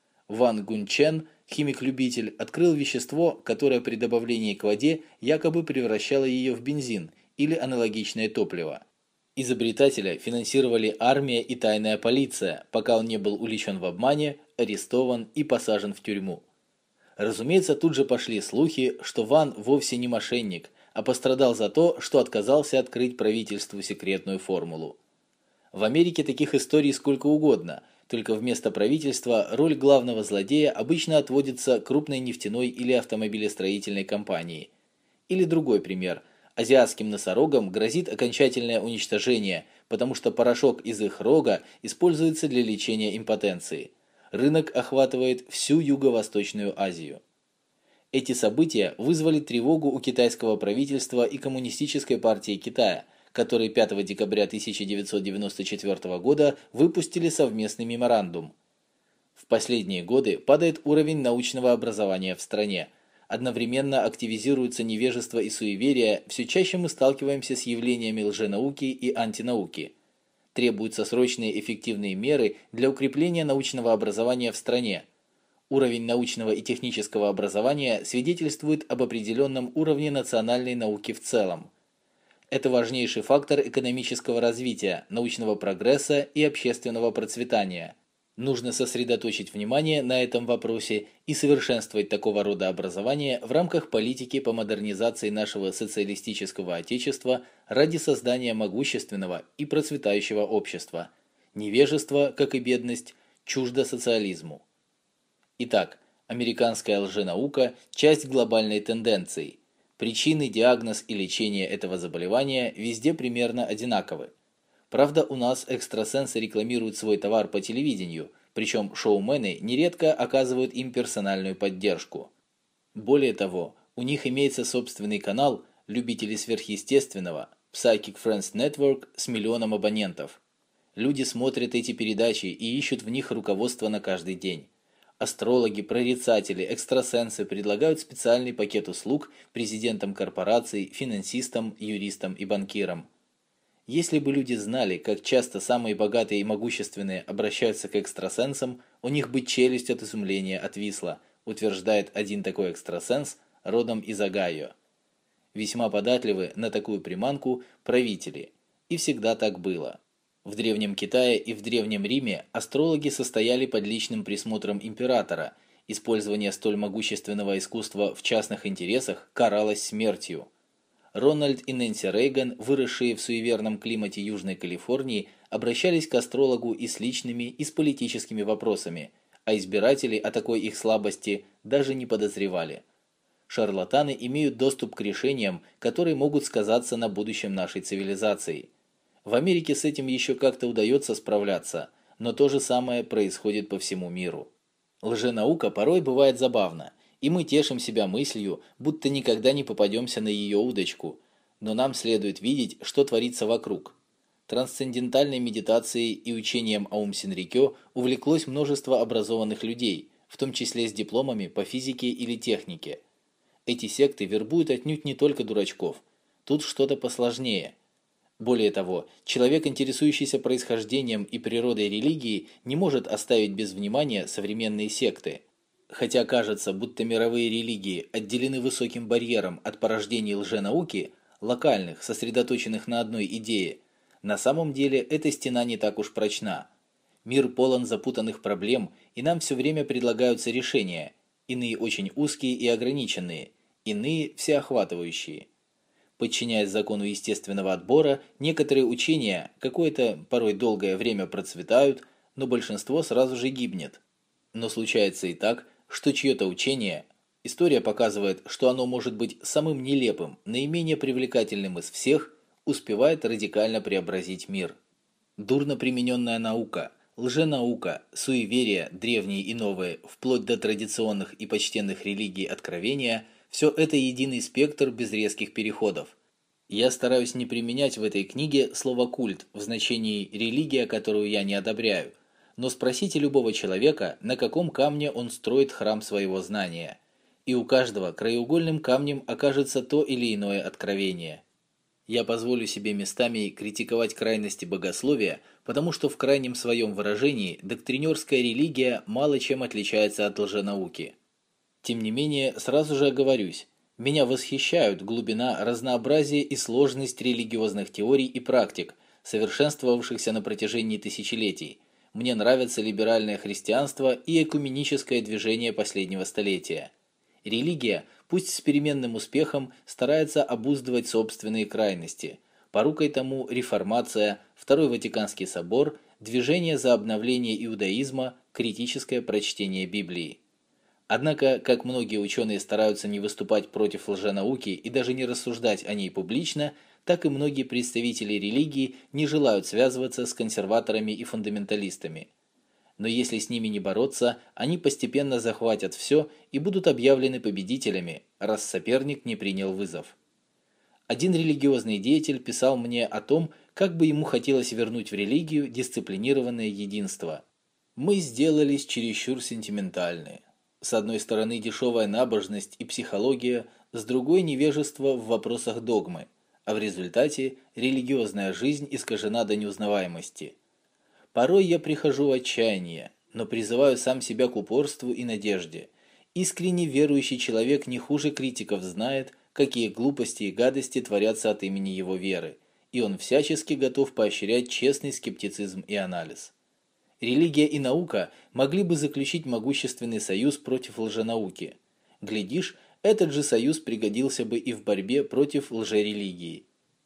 Ван Гунчен, химик-любитель, открыл вещество, которое при добавлении к воде якобы превращало ее в бензин или аналогичное топливо. Изобретателя финансировали армия и тайная полиция, пока он не был уличен в обмане, арестован и посажен в тюрьму. Разумеется, тут же пошли слухи, что Ван вовсе не мошенник, а пострадал за то, что отказался открыть правительству секретную формулу. В Америке таких историй сколько угодно, только вместо правительства роль главного злодея обычно отводится крупной нефтяной или автомобилестроительной компании. Или другой пример. Азиатским носорогам грозит окончательное уничтожение, потому что порошок из их рога используется для лечения импотенции. Рынок охватывает всю Юго-Восточную Азию. Эти события вызвали тревогу у китайского правительства и Коммунистической партии Китая, которые пятого декабря тысяча девятьсот девяносто четвёртого года выпустили совместный меморандум. В последние годы падает уровень научного образования в стране. Одновременно активизируется невежество и суеверие, все чаще мы сталкиваемся с явлениями лженауки и антинауки. Требуются срочные эффективные меры для укрепления научного образования в стране. Уровень научного и технического образования свидетельствует об определенном уровне национальной науки в целом. Это важнейший фактор экономического развития, научного прогресса и общественного процветания. Нужно сосредоточить внимание на этом вопросе и совершенствовать такого рода образование в рамках политики по модернизации нашего социалистического отечества ради создания могущественного и процветающего общества. Невежество, как и бедность, чуждо социализму. Итак, американская лженаука – часть глобальной тенденции. Причины, диагноз и лечение этого заболевания везде примерно одинаковы. Правда, у нас экстрасенсы рекламируют свой товар по телевидению, причем шоумены нередко оказывают им персональную поддержку. Более того, у них имеется собственный канал «Любители сверхъестественного» Psychic Friends Network с миллионом абонентов. Люди смотрят эти передачи и ищут в них руководство на каждый день. Астрологи, прорицатели, экстрасенсы предлагают специальный пакет услуг президентам корпораций, финансистам, юристам и банкирам. Если бы люди знали, как часто самые богатые и могущественные обращаются к экстрасенсам, у них бы челюсть от изумления отвисла, утверждает один такой экстрасенс родом из Огайо. Весьма податливы на такую приманку правители, и всегда так было. В Древнем Китае и в Древнем Риме астрологи состояли под личным присмотром императора, Использование столь могущественного искусства в частных интересах каралось смертью. Рональд и Нэнси Рейган, выросшие в суеверном климате Южной Калифорнии, обращались к астрологу и с личными, и с политическими вопросами, а избиратели о такой их слабости даже не подозревали. Шарлатаны имеют доступ к решениям, которые могут сказаться на будущем нашей цивилизации. В Америке с этим еще как-то удается справляться, но то же самое происходит по всему миру. Лженаука порой бывает забавна, и мы тешим себя мыслью, будто никогда не попадемся на ее удочку, но нам следует видеть, что творится вокруг. Трансцендентальной медитацией и учением Аум Синрикё увлеклось множество образованных людей, в том числе с дипломами по физике или технике. Эти секты вербуют отнюдь не только дурачков, тут что-то посложнее. Более того, человек, интересующийся происхождением и природой религии, не может оставить без внимания современные секты. Хотя кажется, будто мировые религии отделены высоким барьером от порождений лженауки, локальных, сосредоточенных на одной идее, на самом деле эта стена не так уж прочна. Мир полон запутанных проблем, и нам все время предлагаются решения, иные очень узкие и ограниченные, иные всеохватывающие. Подчиняясь закону естественного отбора, некоторые учения какое-то порой долгое время процветают, но большинство сразу же гибнет. Но случается и так, что чье-то учение, история показывает, что оно может быть самым нелепым, наименее привлекательным из всех, успевает радикально преобразить мир. Дурно примененная наука, лженаука, суеверия, древние и новые, вплоть до традиционных и почтенных религий откровения – все это единый спектр без резких переходов. Я стараюсь не применять в этой книге слово «культ» в значении «религия, которую я не одобряю», но спросите любого человека, на каком камне он строит храм своего знания, и у каждого краеугольным камнем окажется то или иное откровение. Я позволю себе местами критиковать крайности богословия, потому что в крайнем своем выражении доктринерская религия мало чем отличается от лженауки. Тем не менее, сразу же оговорюсь, меня восхищают глубина, разнообразие и сложность религиозных теорий и практик, совершенствовавшихся на протяжении тысячелетий. Мне нравится либеральное христианство и экуменическое движение последнего столетия. Религия, пусть с переменным успехом, старается обуздывать собственные крайности. Порукой тому реформация, Второй Ватиканский собор, движение за обновление иудаизма, критическое прочтение Библии. Однако, как многие ученые стараются не выступать против лженауки и даже не рассуждать о ней публично, так и многие представители религии не желают связываться с консерваторами и фундаменталистами. Но если с ними не бороться, они постепенно захватят все и будут объявлены победителями, раз соперник не принял вызов. Один религиозный деятель писал мне о том, как бы ему хотелось вернуть в религию дисциплинированное единство. «Мы сделались чересчур сентиментальны. С одной стороны дешевая набожность и психология, с другой невежество в вопросах догмы, а в результате религиозная жизнь искажена до неузнаваемости. Порой я прихожу в отчаяние, но призываю сам себя к упорству и надежде. Искренне верующий человек не хуже критиков знает, какие глупости и гадости творятся от имени его веры, и он всячески готов поощрять честный скептицизм и анализ. Религия и наука могли бы заключить могущественный союз против лженауки. Глядишь, этот же союз пригодился бы и в борьбе против лжерелигии.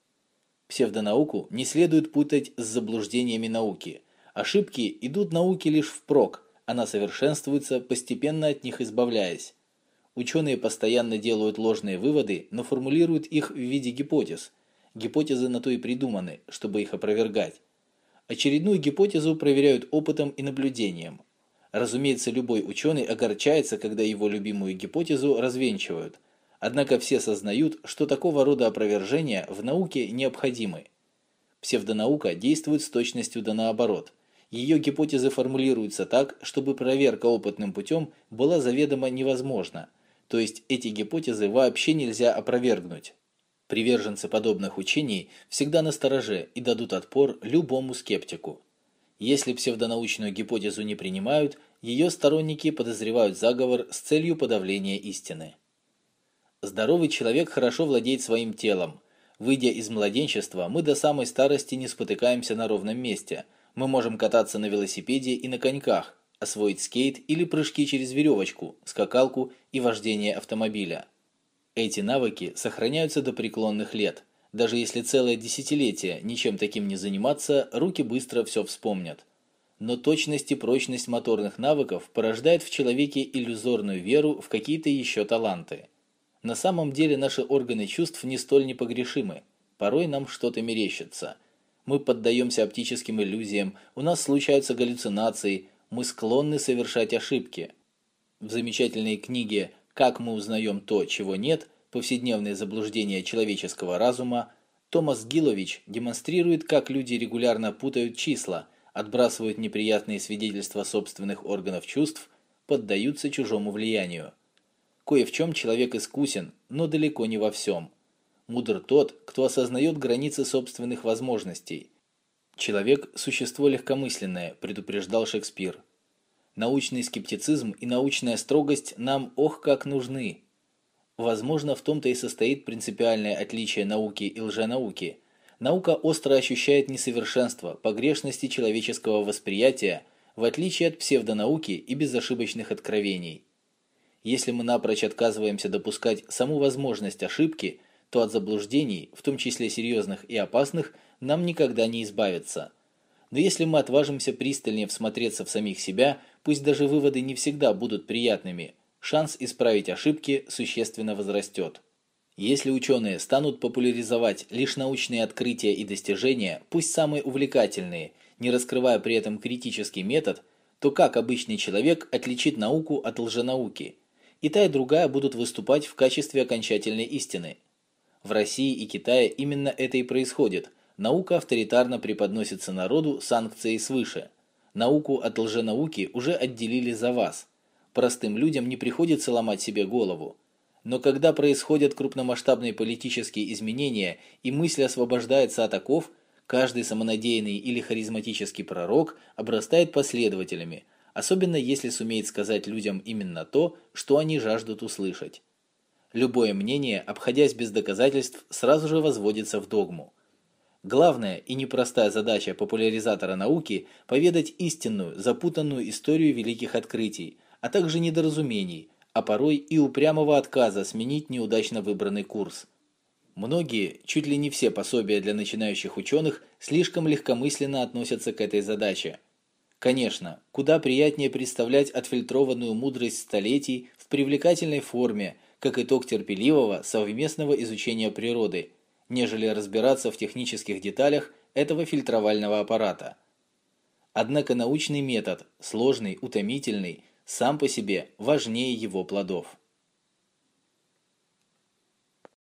Псевдонауку не следует путать с заблуждениями науки. Ошибки идут науке лишь впрок, она совершенствуется, постепенно от них избавляясь. Ученые постоянно делают ложные выводы, но формулируют их в виде гипотез. Гипотезы на то и придуманы, чтобы их опровергать. Очередную гипотезу проверяют опытом и наблюдением. Разумеется, любой ученый огорчается, когда его любимую гипотезу развенчивают. Однако все сознают, что такого рода опровержения в науке необходимы. Псевдонаука действует с точностью да наоборот. Ее гипотезы формулируются так, чтобы проверка опытным путем была заведомо невозможна. То есть эти гипотезы вообще нельзя опровергнуть. Приверженцы подобных учений всегда настороже и дадут отпор любому скептику. Если псевдонаучную гипотезу не принимают, ее сторонники подозревают заговор с целью подавления истины. Здоровый человек хорошо владеет своим телом. Выйдя из младенчества, мы до самой старости не спотыкаемся на ровном месте. Мы можем кататься на велосипеде и на коньках, освоить скейт или прыжки через веревочку, скакалку и вождение автомобиля. Эти навыки сохраняются до преклонных лет. Даже если целое десятилетие ничем таким не заниматься, руки быстро все вспомнят. Но точность и прочность моторных навыков порождает в человеке иллюзорную веру в какие-то еще таланты. На самом деле наши органы чувств не столь непогрешимы. Порой нам что-то мерещится. Мы поддаемся оптическим иллюзиям, у нас случаются галлюцинации, мы склонны совершать ошибки. В замечательной книге «Как мы узнаем то, чего нет. Повседневные заблуждения человеческого разума» Томас Гилович демонстрирует, как люди регулярно путают числа, отбрасывают неприятные свидетельства собственных органов чувств, поддаются чужому влиянию. Кое в чем человек искусен, но далеко не во всем. Мудр тот, кто осознает границы собственных возможностей. Человек – существо легкомысленное, предупреждал Шекспир. Научный скептицизм и научная строгость нам ох как нужны. Возможно, в том-то и состоит принципиальное отличие науки и лженауки. Наука остро ощущает несовершенство, погрешности человеческого восприятия, в отличие от псевдонауки и безошибочных откровений. Если мы напрочь отказываемся допускать саму возможность ошибки, то от заблуждений, в том числе серьезных и опасных, нам никогда не избавиться. Но если мы отважимся пристальнее всмотреться в самих себя, пусть даже выводы не всегда будут приятными, шанс исправить ошибки существенно возрастет. Если ученые станут популяризовать лишь научные открытия и достижения, пусть самые увлекательные, не раскрывая при этом критический метод, то как обычный человек отличит науку от лженауки? И та, и другая будут выступать в качестве окончательной истины. В России и Китае именно это и происходит. Наука авторитарно преподносится народу санкцией свыше. Науку от лженауки уже отделили за вас. Простым людям не приходится ломать себе голову. Но когда происходят крупномасштабные политические изменения и мысль освобождается от оков, каждый самонадеянный или харизматический пророк обрастает последователями, особенно если сумеет сказать людям именно то, что они жаждут услышать. Любое мнение, обходясь без доказательств, сразу же возводится в догму. Главная и непростая задача популяризатора науки – поведать истинную, запутанную историю великих открытий, а также недоразумений, а порой и упрямого отказа сменить неудачно выбранный курс. Многие, чуть ли не все пособия для начинающих ученых слишком легкомысленно относятся к этой задаче. Конечно, куда приятнее представлять отфильтрованную мудрость столетий в привлекательной форме, как итог терпеливого совместного изучения природы, нежели разбираться в технических деталях этого фильтровального аппарата. Однако научный метод, сложный, утомительный, сам по себе важнее его плодов.